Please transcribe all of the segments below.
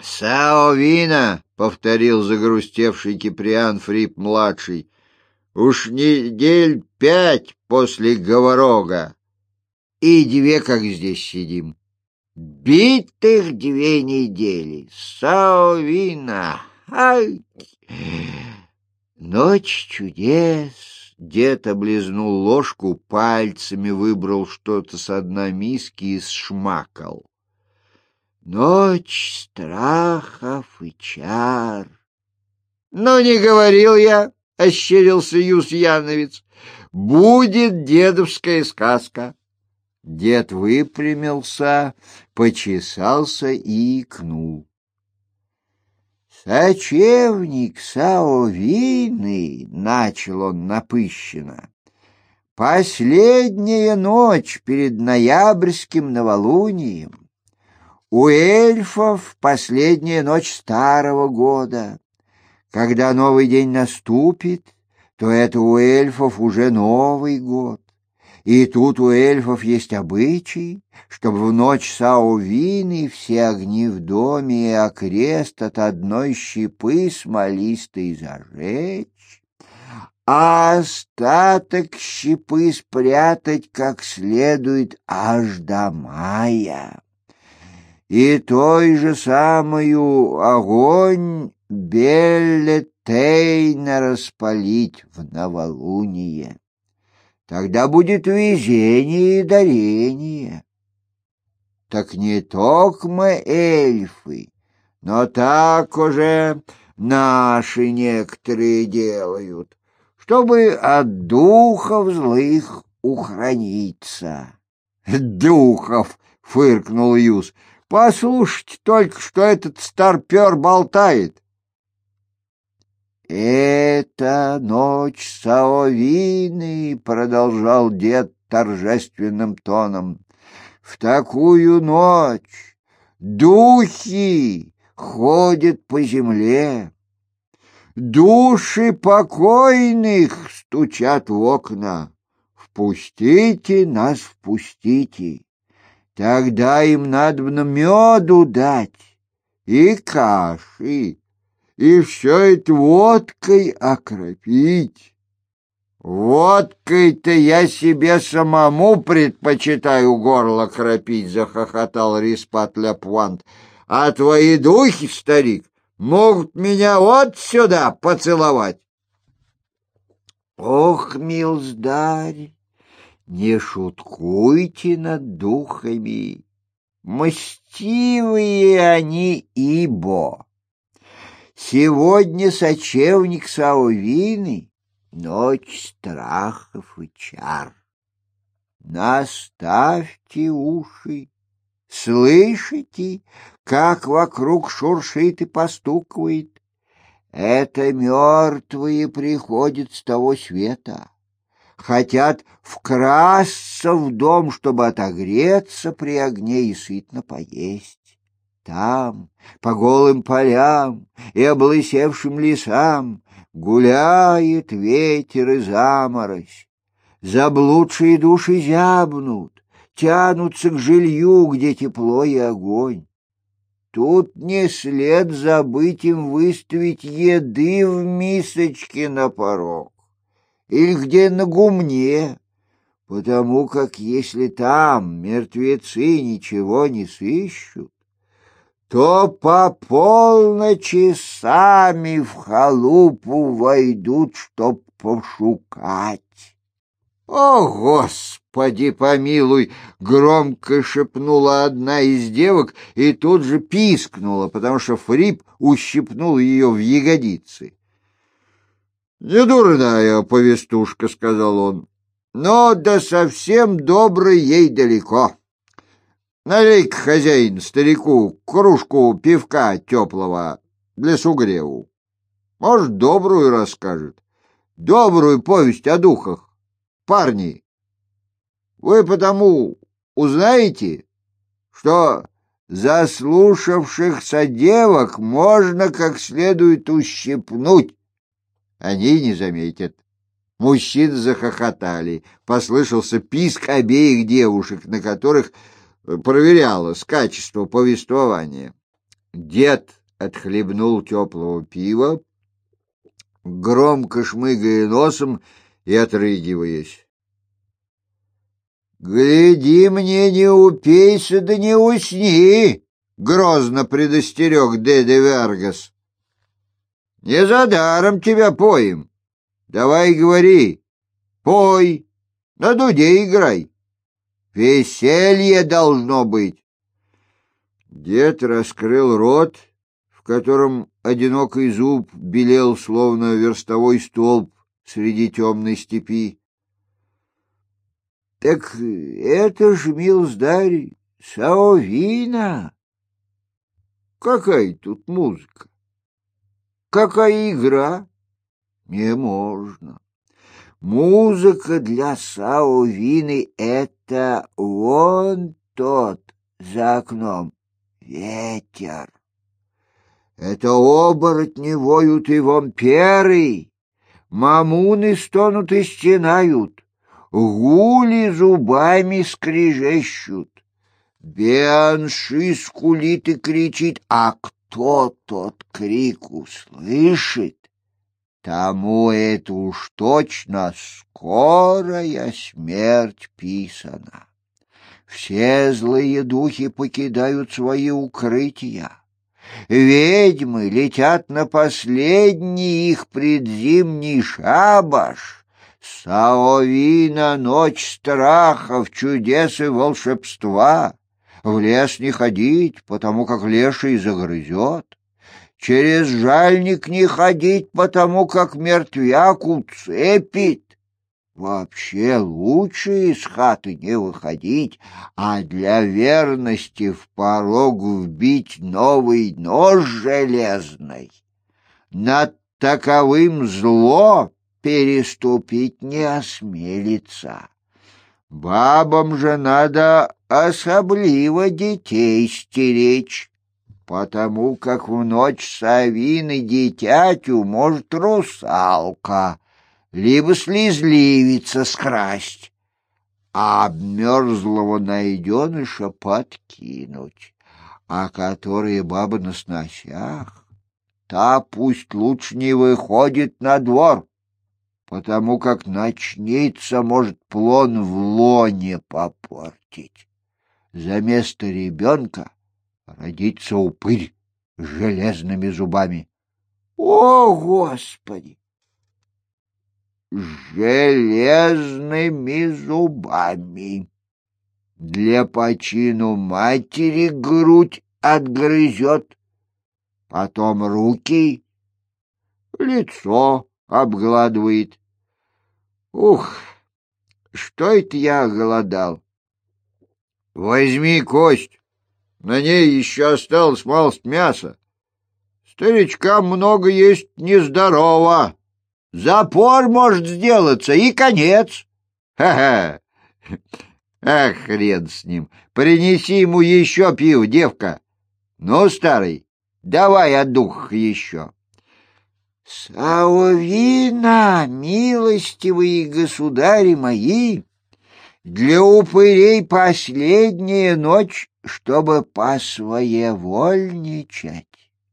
«Саовина!» — повторил загрустевший Киприан Фрип-младший. «Уж недель 5 после Говорога. И 2 как здесь сидим. Битых 2 недели. Саовина! Ай!» Ночь чудес. Дед облизнул ложку, пальцами выбрал что-то с дна миски и сшмакал. Ночь страхов и чар. «Ну, не говорил я», — ощерился Юс-Яновец, — «будет дедовская сказка». Дед выпрямился, почесался и икнул. «Сочевник Саовины», — начал он напыщенно, — «последняя ночь перед ноябрьским новолунием. У эльфов последняя ночь старого года. Когда новый день наступит, то это у эльфов уже Новый год. И тут у эльфов есть обычай, чтобы в ночь Саовины все огни в доме и окрест от одной щепы смолистой зажечь, а остаток щепы спрятать как следует аж до мая. И той же самую огонь Беллетейна распалить в новолуние. Тогда будет везение и дарение. Так не только мы эльфы, но так уже наши некоторые делают, чтобы от духов злых ухраниться. Духов! — фыркнул Юс. Послушайте только, что этот старпер болтает. «Это ночь Саовины», — продолжал дед торжественным тоном. «В такую ночь духи ходят по земле, души покойных стучат в окна. Впустите нас, впустите. Тогда им надобно меду дать и каши, и все это водкой окропить. Водкой-то я себе самому предпочитаю горло кропить, — захохотал Риспат-Ляпуант. А твои духи, старик, могут меня вот сюда поцеловать. Ох, милздарь, не шуткуйте над духами, мстивые они ибо. Сегодня сочевник Саовины, ночь страхов и чар. Наставьте уши, слышите, как вокруг шуршит и постукивает? Это мертвые приходят с того света. Хотят вкрасться в дом, чтобы отогреться при огне и сытно поесть. Там, по голым полям и облысевшим лесам, гуляет ветер и заморозь. Заблудшие души зябнут, тянутся к жилью, где тепло и огонь. Тут не след забыть им выставить еды в мисочке на порог или где на гумне, потому как если там мертвецы ничего не сыщут, то по полночи сами в халупу войдут, чтоб пошукать. «О, Господи помилуй!» — громко шепнула одна из девок и тут же пискнула, потому что Фрип ущипнул ее в ягодицы. «Не дурная повестушка», — сказал он, — «но да совсем добрый ей далеко. Налей-ка, хозяин, старику кружку пивка теплого для сугреву. Может, добрую расскажет, добрую повесть о духах. Парни, вы потому узнаете, что заслушавшихся девок можно как следует ущипнуть. Они не заметят». Мужчины захохотали. Послышался писк обеих девушек, на которых проверялось качество повествования. Дед отхлебнул теплого пива, громко шмыгая носом и отрыгиваясь. — Гляди мне, не упейся да не усни! — грозно предостерег Деде Варгас. — Не за даром тебя поем. Давай говори, пой, на дуде играй. Веселье должно быть. Дед раскрыл рот, в котором одинокий зуб белел, словно верстовой столб среди темной степи. — Так это ж, милздарь, Саовина. Какая тут музыка? Какая игра? Не можно. Музыка для Саовины — это вон тот за окном ветер. Это оборотни воют и вампиры, мамуны стонут и стенают, гули зубами скрежещут, бианши скулит и кричит, а кто тот крик услышит, тому это уж точно скорая смерть писана. Все злые духи покидают свои укрытия. Ведьмы летят на последний их предзимний шабаш. Саовина — ночь страхов, чудес и волшебства. В лес не ходить, потому как леший загрызет. Через жальник не ходить, потому как мертвяк уцепит. Вообще лучше из хаты не выходить, а для верности в порог вбить новый нож железный. Над таковым зло переступить не осмелится. Бабам же надо особливо детей стеречь, потому как в ночь Савины дитятю может русалка либо слезливица скрасть, а обмерзлого найденыша подкинуть, а которые бабы на сносях, та пусть лучше не выходит на двор, потому как ночница может плон в лоне попортить. За место ребенка родится упырь с железными зубами. О, Господи! Железными зубами. Для почину матери грудь отгрызет, потом руки, лицо обгладывает. Ух, что это я оголодал? Возьми кость, на ней еще осталось малость мяса. Старичкам много есть нездорово. Запор может сделаться, и конец. Ха-ха! Ах, хрен с ним! Принеси ему еще пиво, девка. Ну, старый, давай от духа еще. Саовина, милостивые государи мои, для упырей последняя ночь, чтобы посвоевольничать.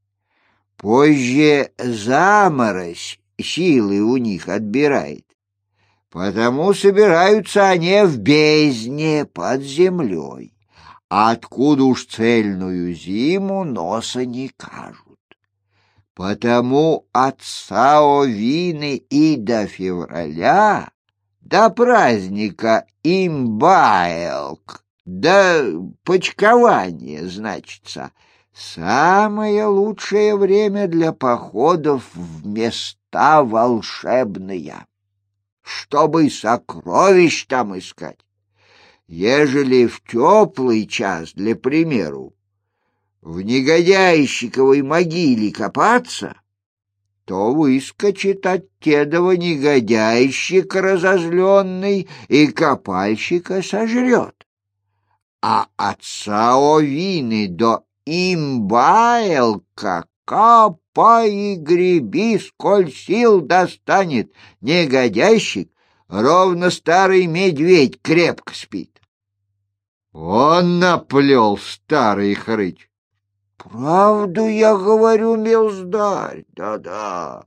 Позже заморозь силы у них отбирает. Потому собираются они в бездне под землей, откуда уж цельную зиму носа не кажут. Потому от Саовины и до февраля, до праздника Имбаэлк, до почкования, значится, самое лучшее время для походов в места волшебные, чтобы сокровищ там искать. Ежели в теплый час, для примеру, в негодяйщиковой могиле копаться, то выскочит от тедова негодяйщик разозленный и копальщика сожрет. А от Саовины до Имбаэлка копай и греби, сколь сил достанет. Негодяйщик, ровно старый медведь, крепко спит. Он наплел, старый хрыч. Правду я говорю, милздарь, да-да.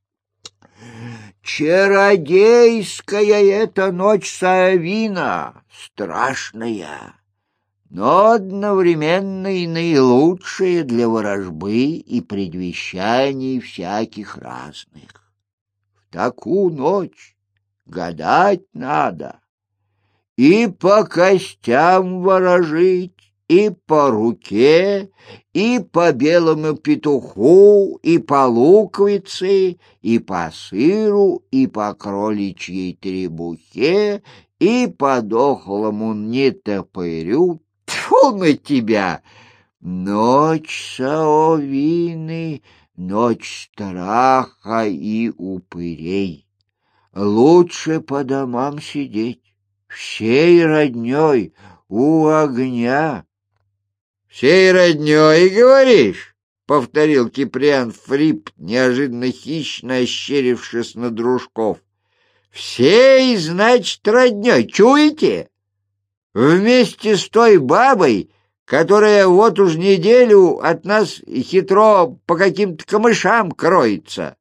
Чародейская эта ночь Саавина, страшная, но одновременно и наилучшая для ворожбы и предвещаний всяких разных. В такую ночь гадать надо, и по костям ворожить, и по руке, и по белому петуху, и по луковице, и по сыру, и по кроличьей требухе, и по дохлому нетопырю. Тьфу на тебя! Ночь Саовины, ночь страха и упырей. Лучше по домам сидеть, всей роднёй у огня. — Всей роднёй, говоришь? — повторил Киприан Фрип, неожиданно хищно ощерившись на дружков. — Всей, значит, роднёй, чуете? Вместе с той бабой, которая вот уж неделю от нас хитро по каким-то камышам кроется.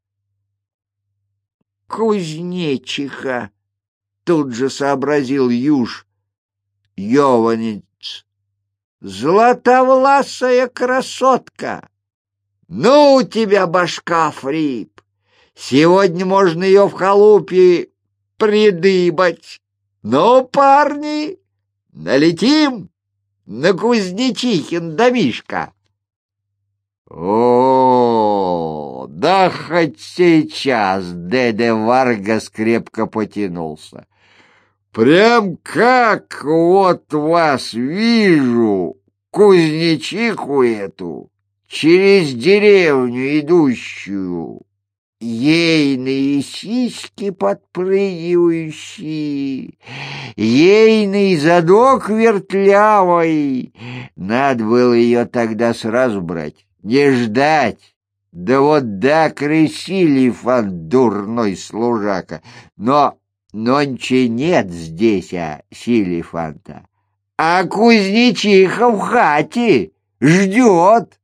— Кузнечиха! — тут же сообразил Юж Йованец. Златовласая красотка! Ну, у тебя башка, Фрип! Сегодня можно ее в халупе придыбать. Ну, парни, налетим на Кузнечихин домишко. О, да хоть сейчас! Дядя Варгас крепко потянулся. Прям как вот вас вижу, кузнечиху эту, через деревню идущую, ейные сиськи подпрыгивающие, ейный задок вертлявый. Надо было ее тогда сразу брать, не ждать. Да вот да, Крысилифан, дурной служака, но нонче нет здесь, Силифанта, а кузнечиха в хате ждет.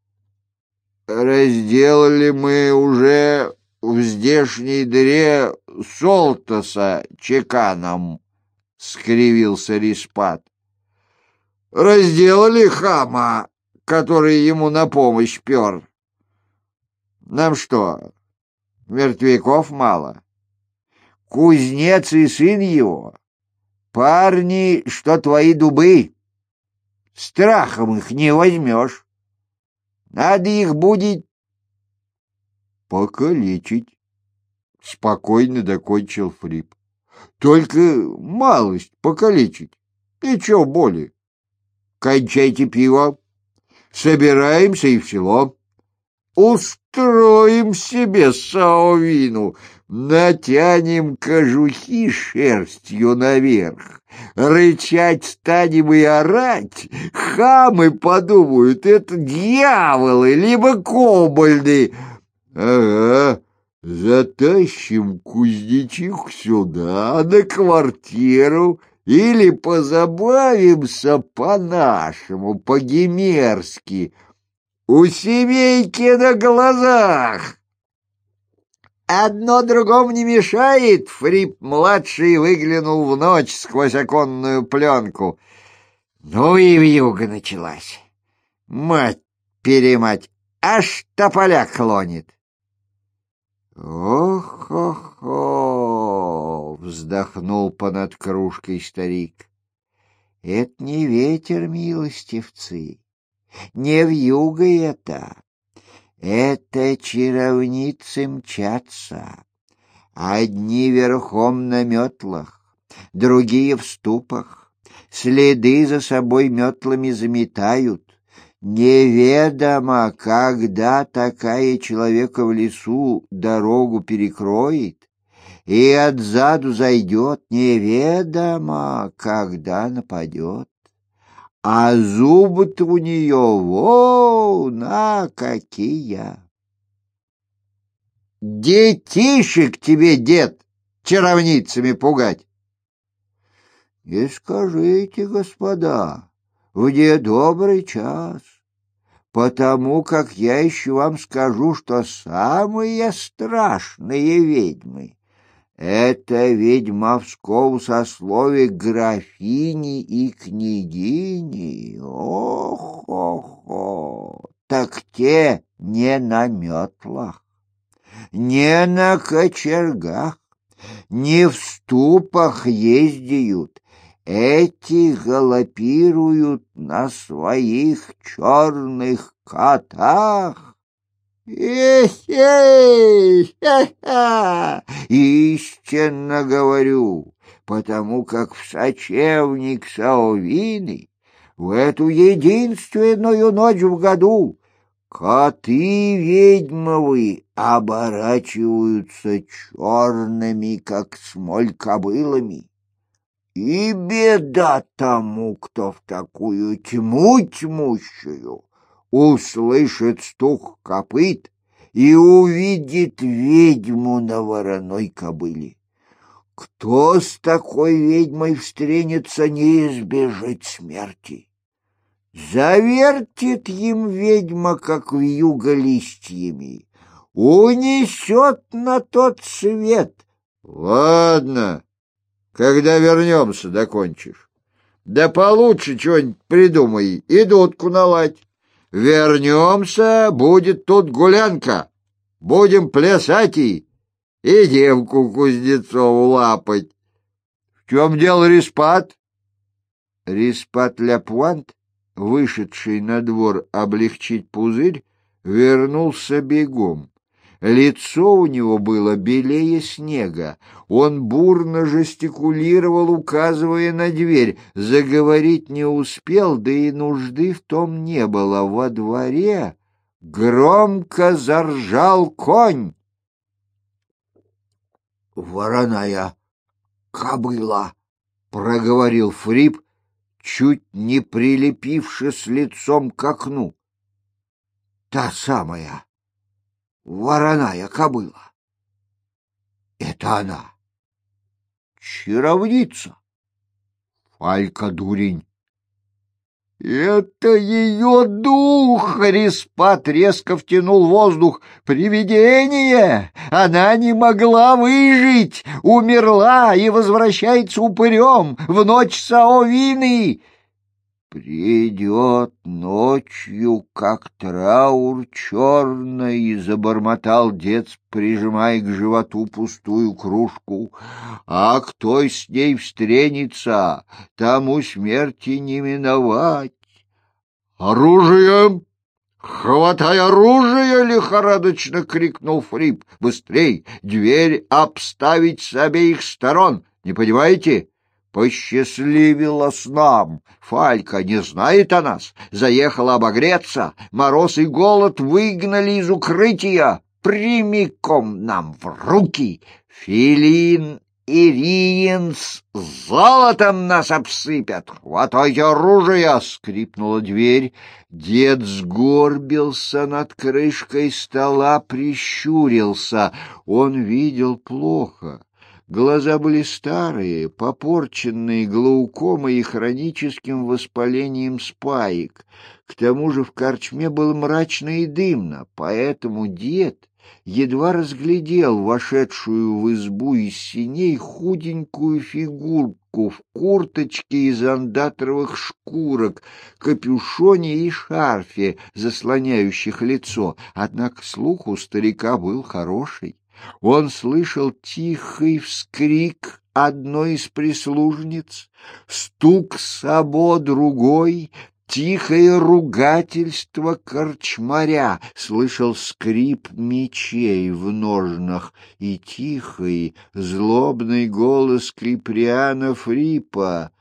Разделали мы уже в здешней дыре Солтоса чеканом, — скривился Риспат. Разделали хама, который ему на помощь пер. Нам что, мертвяков мало? Кузнец и сын его, парни, что твои дубы, страхом их не возьмешь. Надо их будет покалечить, — спокойно докончил Фрип. Только малость покалечить, ничего более. Кончайте пиво, собираемся и в село. Устроим себе Саовину, натянем кожухи шерстью наверх, рычать станем и орать. Хамы подумают, это дьяволы, либо кобальды. Ага, затащим кузнечиху сюда, на квартиру, или позабавимся по-нашему, по-гимерски, у семейки на глазах. Одно другому не мешает, Фрип-младший выглянул в ночь сквозь оконную пленку. Ну и вьюга началась. Мать-перемать, аж тополя клонит. Ох-ох-ох, вздохнул понад кружкой старик. Это не ветер, милостивцы. Не вьюга это чаровницы мчатся. Одни верхом на метлах, другие в ступах, следы за собой метлами заметают. Неведомо, когда такая человека в лесу дорогу перекроет и отзаду зайдет, неведомо, когда нападет. А зубы-то у нее какие! Детишек тебе, дед, чаровницами пугать! Не скажите, господа, в недобрый час. потому как я еще вам скажу, что самые страшные ведьмы — это ведьмовского сословия графини и княгини. Ох-ох-ох! Так те не на метлах, не на кочергах, не в ступах ездят. Эти галопируют на своих черных котах. Эх-эх! Истинно говорю, потому как в сочевник Саовины в эту единственную ночь в году коты ведьмовы оборачиваются черными, как смоль, кобылами. И беда тому, кто в такую тьму тьмущую услышит стук копыт и увидит ведьму на вороной кобыле. Кто с такой ведьмой встретится, не избежит смерти. Завертит им ведьма, как вьюга, листьями, унесет на тот свет. Ладно, когда вернемся, докончишь. Да получше что-нибудь придумай и дудку наладь. Вернемся, будет тут гулянка. Будем плясать и девку Кузнецову лапать. В чем дело, Респат? Респат Ляпуант, вышедший на двор облегчить пузырь, вернулся бегом. Лицо у него было белее снега. Он бурно жестикулировал, указывая на дверь. Заговорить не успел, да и нужды в том не было. Во дворе громко заржал конь. «Вороная кобыла!» — проговорил Фрип, чуть не прилепившись лицом к окну. «Та самая вороная кобыла. Это она. Чаровница. Фалька, дурень. Это ее дух!» Респат резко втянул воздух. «Привидение! Она не могла выжить! Умерла и возвращается упырем в ночь Саовины!» «Придет ночью, как траур черный», — забормотал дед, прижимая к животу пустую кружку. «А кто с ней встретится, тому смерти не миновать». «Оружие! Хватай оружие!» — лихорадочно крикнул Фрип. «Быстрей! Дверь обставить с обеих сторон! Не понимаете? Посчастливилось нам. Фалька не знает о нас. Заехала обогреться. Мороз и голод выгнали из укрытия. Прямиком нам в руки. Филин и Риен с золотом нас обсыпят. Хватайте оружие!» — скрипнула дверь. Дед сгорбился над крышкой стола, прищурился. Он видел плохо. Глаза были старые, попорченные глаукомой и хроническим воспалением спаек. К тому же в корчме было мрачно и дымно, поэтому дед едва разглядел вошедшую в избу из синей худенькую фигурку в курточке из андатровых шкурок, капюшоне и шарфе, заслоняющих лицо. Однако слух у старика был хороший. Он слышал тихий вскрик одной из прислужниц, стук сабо другой, тихое ругательство корчмаря, слышал скрип мечей в ножнах и тихий злобный голос Киприана Фрипа: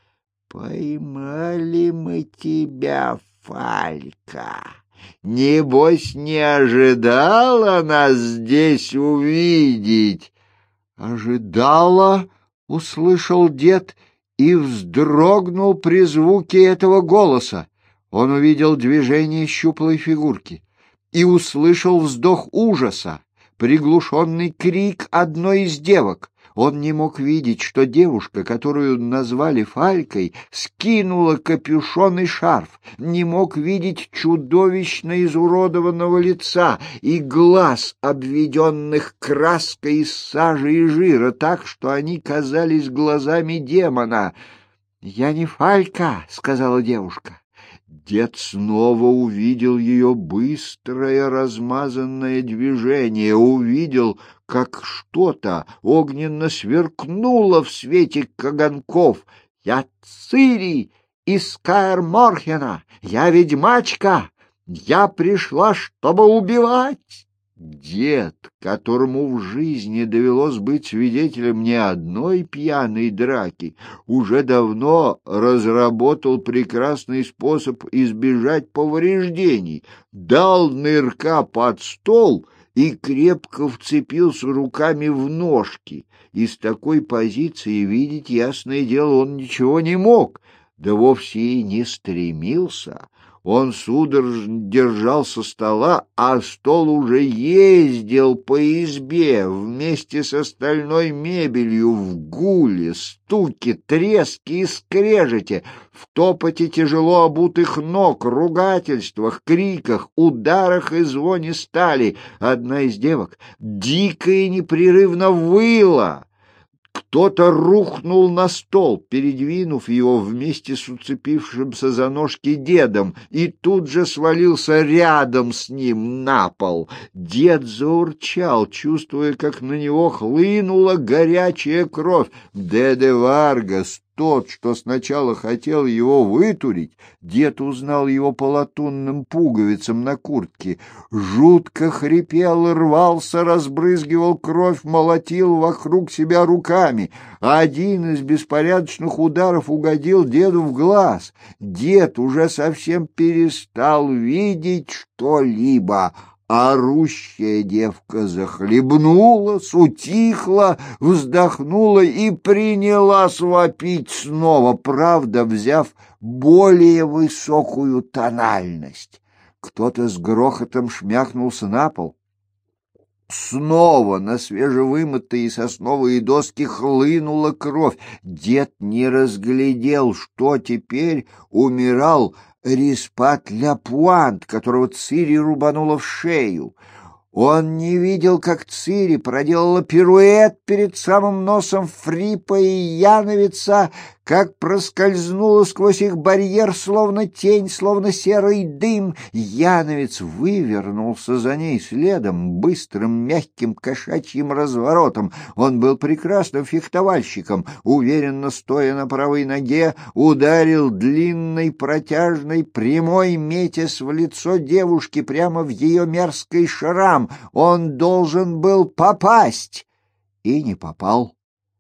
«Поймали мы тебя, Фалька! Небось, не ожидала нас здесь увидеть?» «Ожидала?» — услышал дед и вздрогнул при звуке этого голоса. Он увидел движение щуплой фигурки и услышал вздох ужаса, приглушенный крик одной из девок. Он не мог видеть, что девушка, которую назвали Фалькой, скинула капюшон и шарф, не мог видеть чудовищно изуродованного лица и глаз, обведенных краской из сажи и жира, так, что они казались глазами демона. «Я не Фалька», — сказала девушка. Дед снова увидел ее быстрое размазанное движение, увидел, как что-то огненно сверкнуло в свете каганков. «Я Цири из Каэр-Морхена! Я ведьмачка! Я пришла, чтобы убивать!» Дед, которому в жизни довелось быть свидетелем не одной пьяной драки, уже давно разработал прекрасный способ избежать повреждений, дал нырка под стол и крепко вцепился руками в ножки. Из такой позиции видеть, ясное дело, он ничего не мог, да вовсе и не стремился. Он судорожно держал со стола, а стол уже ездил по избе вместе с остальной мебелью в гуле, стуке, треске и скрежете, в топоте тяжело обутых ног, ругательствах, криках, ударах и звоне стали. Одна из девок дико и непрерывно выла. Кто-то рухнул на стол, передвинув его вместе с уцепившимся за ножки дедом, и тут же свалился рядом с ним на пол. Дед заурчал, чувствуя, как на него хлынула горячая кровь. Деде Варгас, тот, что сначала хотел его вытурить, дед узнал его по латунным пуговицам на куртке, жутко хрипел, рвался, разбрызгивал кровь, молотил вокруг себя руками. Один из беспорядочных ударов угодил деду в глаз. Дед уже совсем перестал видеть что-либо. Орущая девка захлебнулась, утихла, вздохнула и принялась вопить снова, правда, взяв более высокую тональность. Кто-то с грохотом шмякнулся на пол. Снова на свежевымытые сосновые доски хлынула кровь. Дед не разглядел, что теперь умирал Риспат ля Пуант, которого Цири рубанула в шею. Он не видел, как Цири проделала пируэт перед самым носом Фрипа и Яновица, как проскользнула сквозь их барьер, словно тень, словно серый дым. Яновец вывернулся за ней следом, быстрым, мягким, кошачьим разворотом. Он был прекрасным фехтовальщиком, уверенно стоя на правой ноге, ударил длинной, протяжной, прямой, метясь в лицо девушки прямо в ее мерзкий шрам. Он должен был попасть и не попал.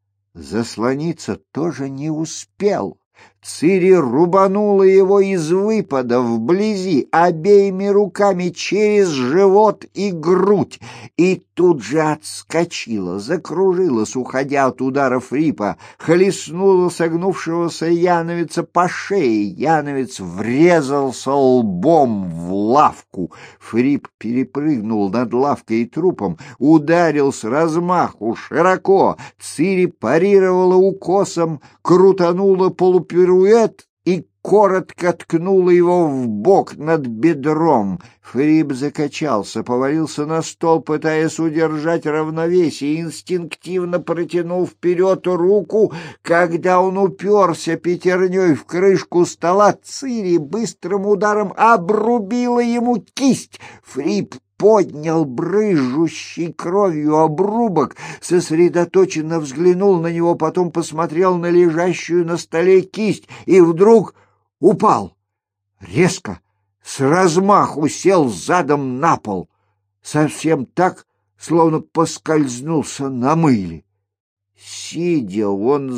Заслониться тоже не успел. Цири рубанула его из выпада вблизи обеими руками через живот и грудь, и тут же отскочила, закружилась, уходя от удара Фрипа, хлестнула согнувшегося Яновица по шее. Яновец врезался лбом в лавку. Фрип перепрыгнул над лавкой и трупом, ударил с размаху широко. Цири парировала укосом, крутанула полупируэт и коротко ткнула его в бок над бедром. Фрип закачался, повалился на стол, пытаясь удержать равновесие, инстинктивно протянул вперед руку. Когда он уперся пятерней в крышку стола, Цири быстрым ударом обрубила ему кисть. Фрип поднял брызжущий кровью обрубок, сосредоточенно взглянул на него, потом посмотрел на лежащую на столе кисть и вдруг упал. Резко, с размаху сел задом на пол, совсем так, словно поскользнулся на мыле. Сидя, он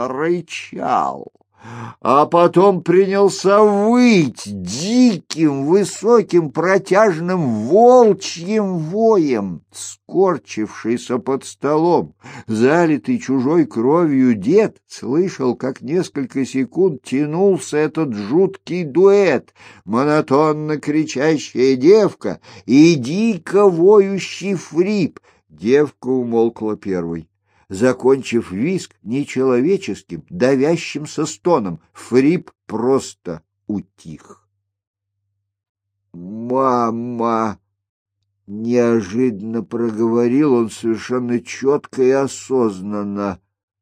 зарычал, а потом принялся выть диким, высоким, протяжным волчьим воем. Скорчившийся под столом, залитый чужой кровью дед слышал, как несколько секунд тянулся этот жуткий дуэт, монотонно кричащая девка и дико воющий Фрип. Девка умолкла первой. закончив визг нечеловеческим, давящимся стоном. Фрип просто утих. «Мама!» — неожиданно проговорил он совершенно четко и осознанно.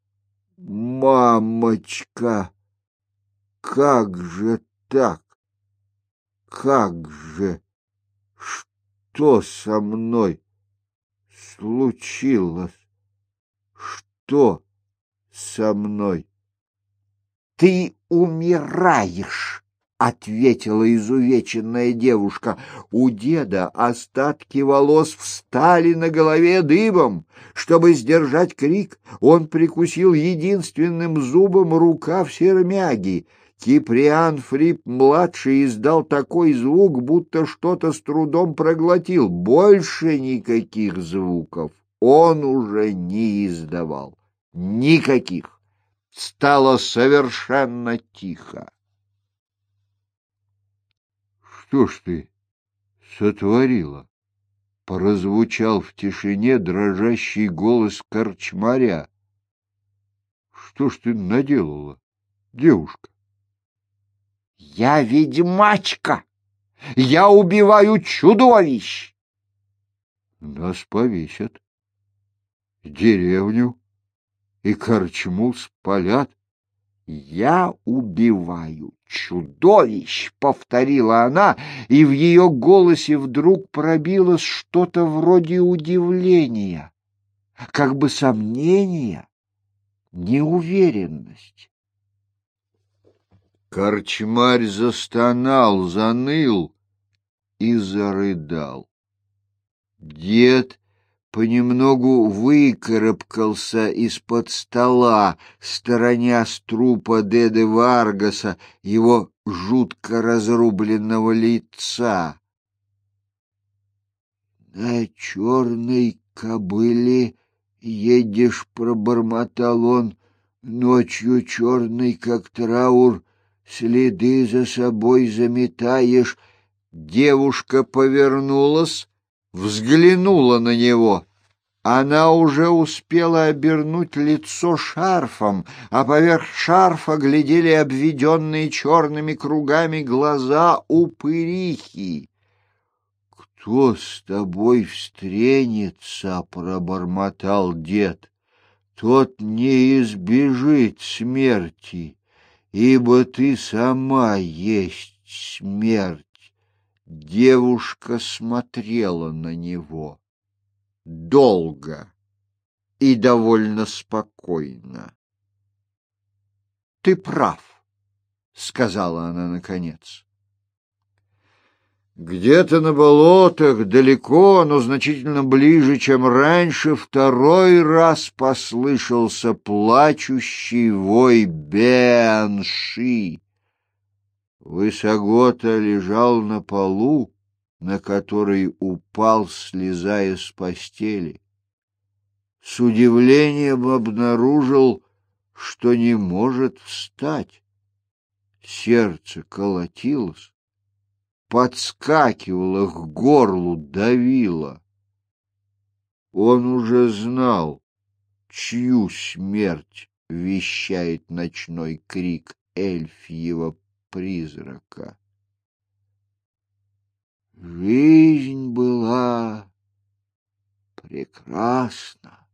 «Мамочка! Как же так? Как же? Что со мной случилось? Что со мной?» «Ты умираешь!» — ответила изувеченная девушка. У деда остатки волос встали на голове дыбом. Чтобы сдержать крик, он прикусил единственным зубом рукав сермяги. Киприан Фрип-младший издал такой звук, будто что-то с трудом проглотил. Больше никаких звуков он уже не издавал. Никаких. Стало совершенно тихо. «Что ж ты сотворила?» — прозвучал в тишине дрожащий голос корчмаря. «Что ж ты наделала, девушка?» «Я ведьмачка! Я убиваю чудовищ!» «Нас повесят, деревню и корчму спалят». «Я убиваю чудовищ!» — повторила она, и в ее голосе вдруг пробилось что-то вроде удивления, как бы сомнения, неуверенность. Корчмарь застонал, заныл и зарыдал. Дед понемногу выкарабкался из-под стола, сторонясь трупа деда Варгаса, его жутко разрубленного лица. «На черной кобыле едешь», — пробормотал он, — «ночью черный, как траур, следы за собой заметаешь». Девушка повернулась, взглянула на него. Она уже успела обернуть лицо шарфом, а поверх шарфа глядели обведенные черными кругами глаза упырихи. «Кто с тобой встренется, — пробормотал дед, — тот не избежит смерти, ибо ты сама есть смерть». Девушка смотрела на него долго и довольно спокойно. «Ты прав», — сказала она наконец. Где-то на болотах, далеко, но значительно ближе, чем раньше, второй раз послышался плачущий вой бэнши. Высогота лежал на полу, на который упал, слезая с постели. С удивлением обнаружил, что не может встать. Сердце колотилось, подскакивало к горлу, давило. Он уже знал, чью смерть вещает ночной крик эльфьего призрака. Жизнь была прекрасна.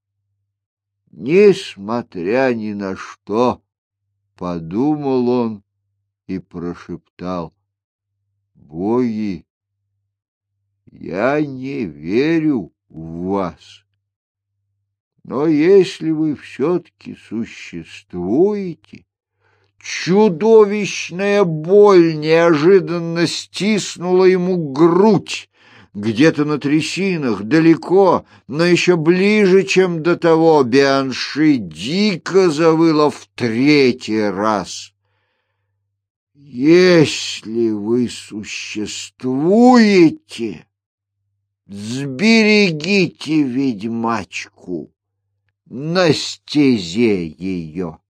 Несмотря ни на что, подумал он и прошептал: «Боги, я не верю в вас, но если вы все-таки существуете...» Чудовищная боль неожиданно стиснула ему грудь. Где-то на трясинах, далеко, но еще ближе, чем до того, Бианши дико завыла в третий раз. «Если вы существуете, сберегите ведьмачку на стезе ее».